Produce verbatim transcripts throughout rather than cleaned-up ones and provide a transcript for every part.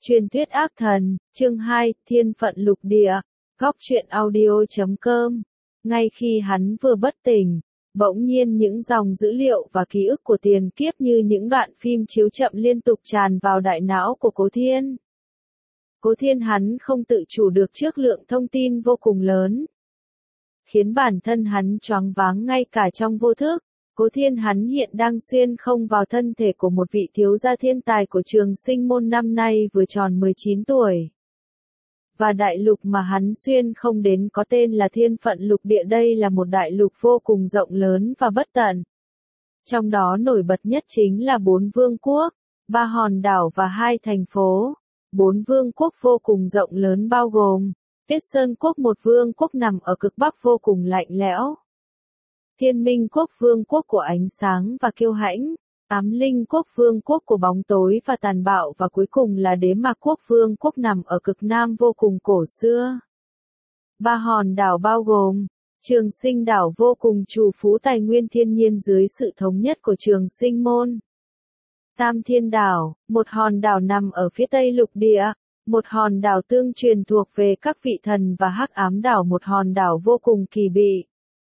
Truyền thuyết ác thần, chương hai, Thiên phận lục địa, góc truyện audio chấm com. Ngay khi hắn vừa bất tỉnh, bỗng nhiên những dòng dữ liệu và ký ức của tiền kiếp như những đoạn phim chiếu chậm liên tục tràn vào đại não của Cố Thiên. Cố Thiên hắn không tự chủ được trước lượng thông tin vô cùng lớn, khiến bản thân hắn choáng váng ngay cả trong vô thức. Cố Thiên hắn hiện đang xuyên không vào thân thể của một vị thiếu gia thiên tài của Trường Sinh môn, năm nay vừa tròn mười chín tuổi. Và đại lục mà hắn xuyên không đến có tên là Thiên phận lục địa, đây là một đại lục vô cùng rộng lớn và bất tận. Trong đó nổi bật nhất chính là bốn vương quốc, ba hòn đảo và hai thành phố. Bốn vương quốc vô cùng rộng lớn bao gồm Tuyết Sơn quốc, một vương quốc nằm ở cực bắc vô cùng lạnh lẽo. Thiên Minh quốc, vương quốc của ánh sáng và kiêu hãnh. Ám Linh quốc, vương quốc của bóng tối và tàn bạo, và cuối cùng là Đế Mạc quốc, vương quốc nằm ở cực nam vô cùng cổ xưa. Ba hòn đảo bao gồm Trường Sinh đảo, vô cùng trù phú tài nguyên thiên nhiên dưới sự thống nhất của Trường Sinh môn. Tam Thiên đảo, một hòn đảo nằm ở phía tây lục địa, một hòn đảo tương truyền thuộc về các vị thần, và Hắc Ám đảo, một hòn đảo vô cùng kỳ bị,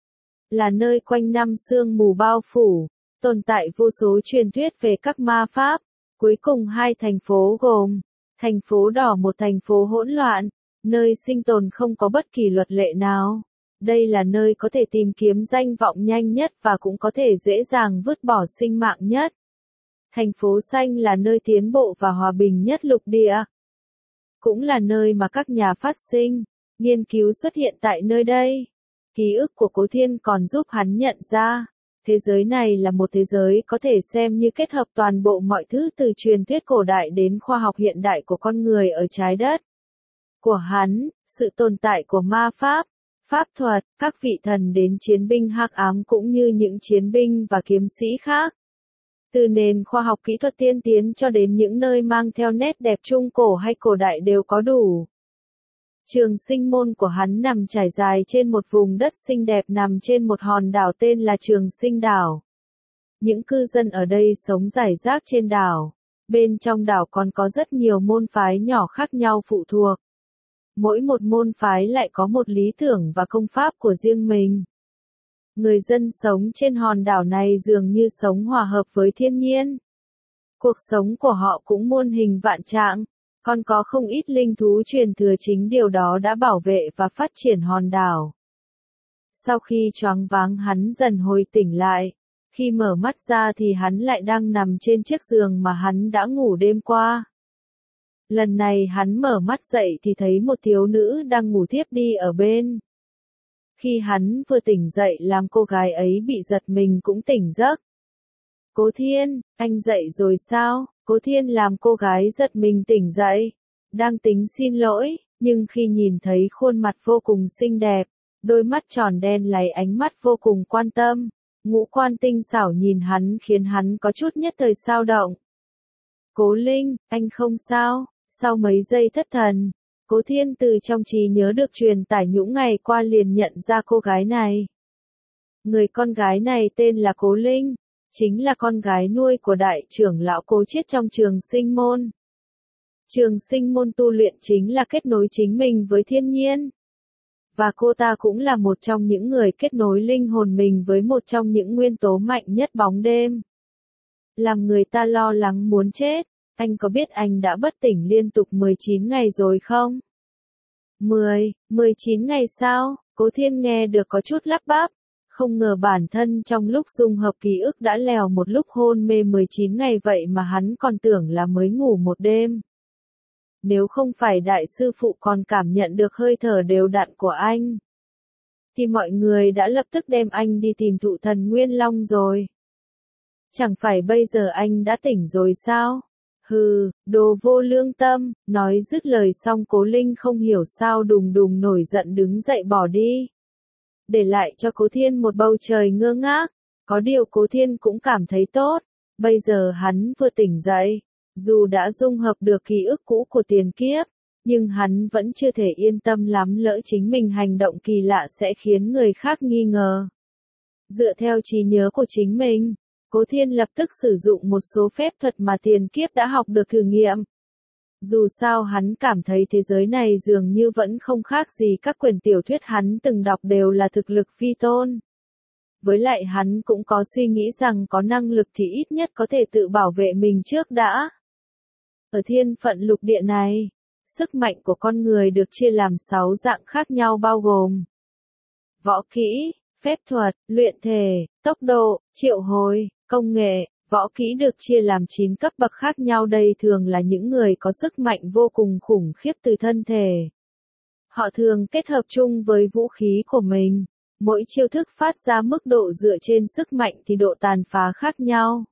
là nơi quanh năm sương mù bao phủ, tồn tại vô số truyền thuyết về các ma pháp. Cuối cùng hai thành phố gồm thành phố đỏ, một thành phố hỗn loạn, nơi sinh tồn không có bất kỳ luật lệ nào. Đây là nơi có thể tìm kiếm danh vọng nhanh nhất và cũng có thể dễ dàng vứt bỏ sinh mạng nhất. Thành phố xanh là nơi tiến bộ và hòa bình nhất lục địa. Cũng là nơi mà các nhà phát sinh, nghiên cứu xuất hiện tại nơi đây. Ký ức của Cố Thiên còn giúp hắn nhận ra, thế giới này là một thế giới có thể xem như kết hợp toàn bộ mọi thứ từ truyền thuyết cổ đại đến khoa học hiện đại của con người ở trái đất. Của hắn, sự tồn tại của ma pháp, pháp thuật, các vị thần đến chiến binh hắc ám cũng như những chiến binh và kiếm sĩ khác. Từ nền khoa học kỹ thuật tiên tiến cho đến những nơi mang theo nét đẹp trung cổ hay cổ đại đều có đủ. Trường Sinh môn của hắn nằm trải dài trên một vùng đất xinh đẹp nằm trên một hòn đảo tên là Trường Sinh đảo. Những cư dân ở đây sống rải rác trên đảo. Bên trong đảo còn có rất nhiều môn phái nhỏ khác nhau phụ thuộc. Mỗi một môn phái lại có một lý tưởng và công pháp của riêng mình. Người dân sống trên hòn đảo này dường như sống hòa hợp với thiên nhiên. Cuộc sống của họ cũng muôn hình vạn trạng. Còn có không ít linh thú truyền thừa, chính điều đó đã bảo vệ và phát triển hòn đảo. Sau khi choáng váng, hắn dần hồi tỉnh lại. Khi mở mắt ra thì hắn lại đang nằm trên chiếc giường mà hắn đã ngủ đêm qua. Lần này hắn mở mắt dậy thì thấy một thiếu nữ đang ngủ thiếp đi ở bên. Khi hắn vừa tỉnh dậy làm cô gái ấy bị giật mình cũng tỉnh giấc. Cố Thiên, anh dậy rồi sao? Cố Thiên làm cô gái giật mình tỉnh dậy. Đang tính xin lỗi, nhưng khi nhìn thấy khuôn mặt vô cùng xinh đẹp, đôi mắt tròn đen láy ánh mắt vô cùng quan tâm, ngũ quan tinh xảo nhìn hắn khiến hắn có chút nhất thời xao động. Cố Linh, anh không sao? Sau mấy giây thất thần, Cố Thiên từ trong trí nhớ được truyền tải những ngày qua liền nhận ra cô gái này. Người con gái này tên là Cố Linh, chính là con gái nuôi của đại trưởng lão Cố Chiết trong Trường Sinh môn. Trường Sinh môn tu luyện chính là kết nối chính mình với thiên nhiên. Và cô ta cũng là một trong những người kết nối linh hồn mình với một trong những nguyên tố mạnh nhất, bóng đêm. Làm người ta lo lắng muốn chết. Anh có biết anh đã bất tỉnh liên tục mười chín ngày rồi không? mười, mười chín ngày sao? Cố Thiên nghe được có chút lắp bắp. Không ngờ bản thân trong lúc dung hợp ký ức đã lèo một lúc hôn mê mười chín ngày, vậy mà hắn còn tưởng là mới ngủ một đêm. Nếu không phải đại sư phụ còn cảm nhận được hơi thở đều đặn của anh, thì mọi người đã lập tức đem anh đi tìm Thụ Thần Nguyên Long rồi. Chẳng phải bây giờ anh đã tỉnh rồi sao? Hừ, đồ vô lương tâm. Nói dứt lời xong, Cố Linh không hiểu sao đùng đùng nổi giận đứng dậy bỏ đi, để lại cho Cố Thiên một bầu trời ngơ ngác. Có điều Cố Thiên cũng cảm thấy tốt. Bây giờ hắn vừa tỉnh dậy, dù đã dung hợp được ký ức cũ của tiền kiếp, nhưng hắn vẫn chưa thể yên tâm lắm, lỡ chính mình hành động kỳ lạ sẽ khiến người khác nghi ngờ. Dựa theo trí nhớ của chính mình, Cố Thiên lập tức sử dụng một số phép thuật mà tiền kiếp đã học được thử nghiệm. Dù sao hắn cảm thấy thế giới này dường như vẫn không khác gì các quyển tiểu thuyết hắn từng đọc đều là thực lực phi tôn. Với lại hắn cũng có suy nghĩ rằng có năng lực thì ít nhất có thể tự bảo vệ mình trước đã. Ở thiên phận lục địa này, sức mạnh của con người được chia làm sáu dạng khác nhau bao gồm võ kỹ, phép thuật, luyện thể, tốc độ, triệu hồi, công nghệ. Võ kỹ được chia làm chín cấp bậc khác nhau, đây thường là những người có sức mạnh vô cùng khủng khiếp từ thân thể. Họ thường kết hợp chung với vũ khí của mình. Mỗi chiêu thức phát ra mức độ dựa trên sức mạnh thì độ tàn phá khác nhau.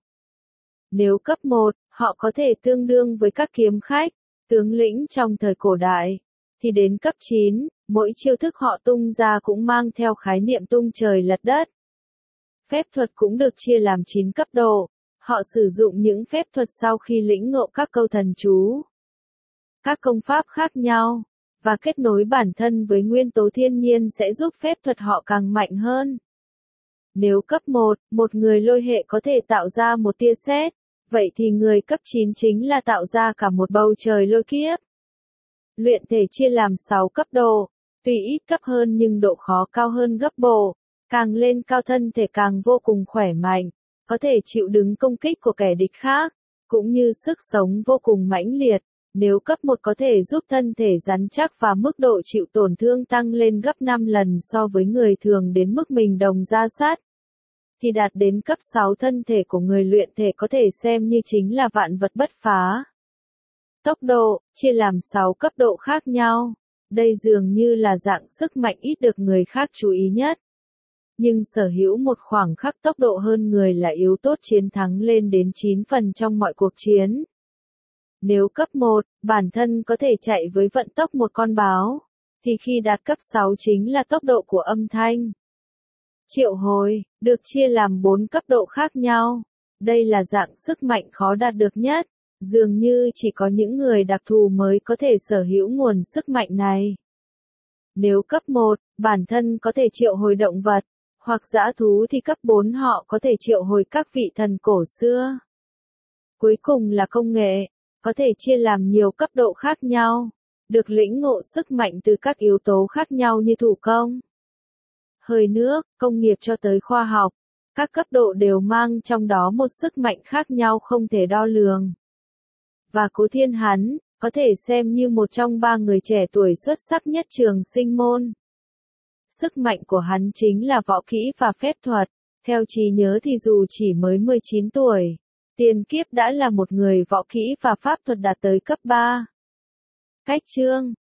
Nếu cấp một, họ có thể tương đương với các kiếm khách, tướng lĩnh trong thời cổ đại. Thì đến cấp chín, mỗi chiêu thức họ tung ra cũng mang theo khái niệm tung trời lật đất. Phép thuật cũng được chia làm chín cấp độ. Họ sử dụng những phép thuật sau khi lĩnh ngộ các câu thần chú, các công pháp khác nhau, và kết nối bản thân với nguyên tố thiên nhiên sẽ giúp phép thuật họ càng mạnh hơn. Nếu cấp một, một người lôi hệ có thể tạo ra một tia sét, vậy thì người cấp chín chính là tạo ra cả một bầu trời lôi kiếp. Luyện thể chia làm sáu cấp độ, tuy ít cấp hơn nhưng độ khó cao hơn gấp bội, càng lên cao thân thể càng vô cùng khỏe mạnh, có thể chịu đứng công kích của kẻ địch khác, cũng như sức sống vô cùng mãnh liệt. Nếu cấp một có thể giúp thân thể rắn chắc và mức độ chịu tổn thương tăng lên gấp năm lần so với người thường đến mức mình đồng ra sắt, thì đạt đến cấp sáu thân thể của người luyện thể có thể xem như chính là vạn vật bất phá. Tốc độ, chia làm sáu cấp độ khác nhau. Đây dường như là dạng sức mạnh ít được người khác chú ý nhất. Nhưng sở hữu một khoảng khắc tốc độ hơn người là yếu tố chiến thắng lên đến chín phần trong mọi cuộc chiến. Nếu cấp một, bản thân có thể chạy với vận tốc một con báo, thì khi đạt cấp sáu chính là tốc độ của âm thanh. Triệu hồi, được chia làm bốn cấp độ khác nhau. Đây là dạng sức mạnh khó đạt được nhất, dường như chỉ có những người đặc thù mới có thể sở hữu nguồn sức mạnh này. Nếu cấp một, bản thân có thể triệu hồi động vật, hoặc dã thú thì cấp bốn họ có thể triệu hồi các vị thần cổ xưa. Cuối cùng là công nghệ, có thể chia làm nhiều cấp độ khác nhau, được lĩnh ngộ sức mạnh từ các yếu tố khác nhau như thủ công, hơi nước, công nghiệp cho tới khoa học. Các cấp độ đều mang trong đó một sức mạnh khác nhau không thể đo lường. Và Cố Thiên hắn, có thể xem như một trong ba người trẻ tuổi xuất sắc nhất trường sinh môn. Sức mạnh của hắn chính là võ kỹ và phép thuật. Theo trí nhớ thì dù chỉ mới mười chín tuổi, tiền kiếp đã là một người võ kỹ và pháp thuật đạt tới cấp ba. Cách chương